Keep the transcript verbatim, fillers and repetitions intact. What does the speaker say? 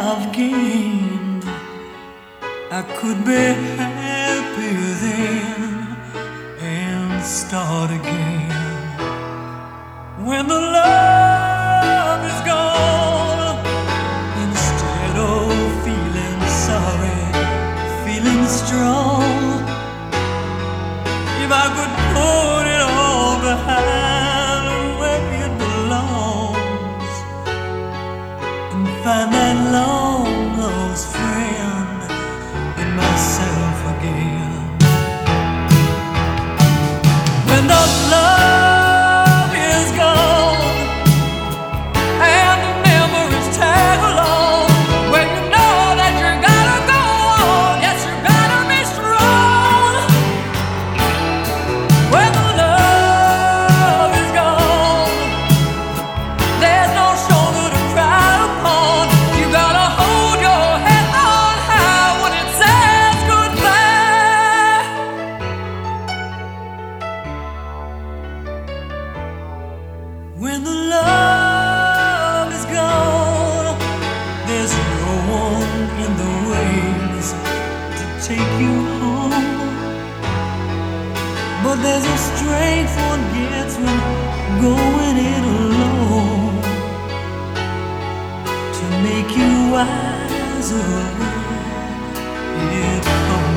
I've gained, I could be happy then and start again. When the love is gone, instead of feeling sorry, feeling strong. If I could put it all behind where it belongs and find that long lost friend in myself again. When the love is gone and the memories tag along, when you know that you gotta go on, yes, you gotta be strong. When the love is gone, there's no shoulder to cry upon. You gotta hold your head on high when it says goodbye. When the love is gone, there's no one in the wings to take you home. But there's a strength one gets when going it alone, to make you wiser when it comes.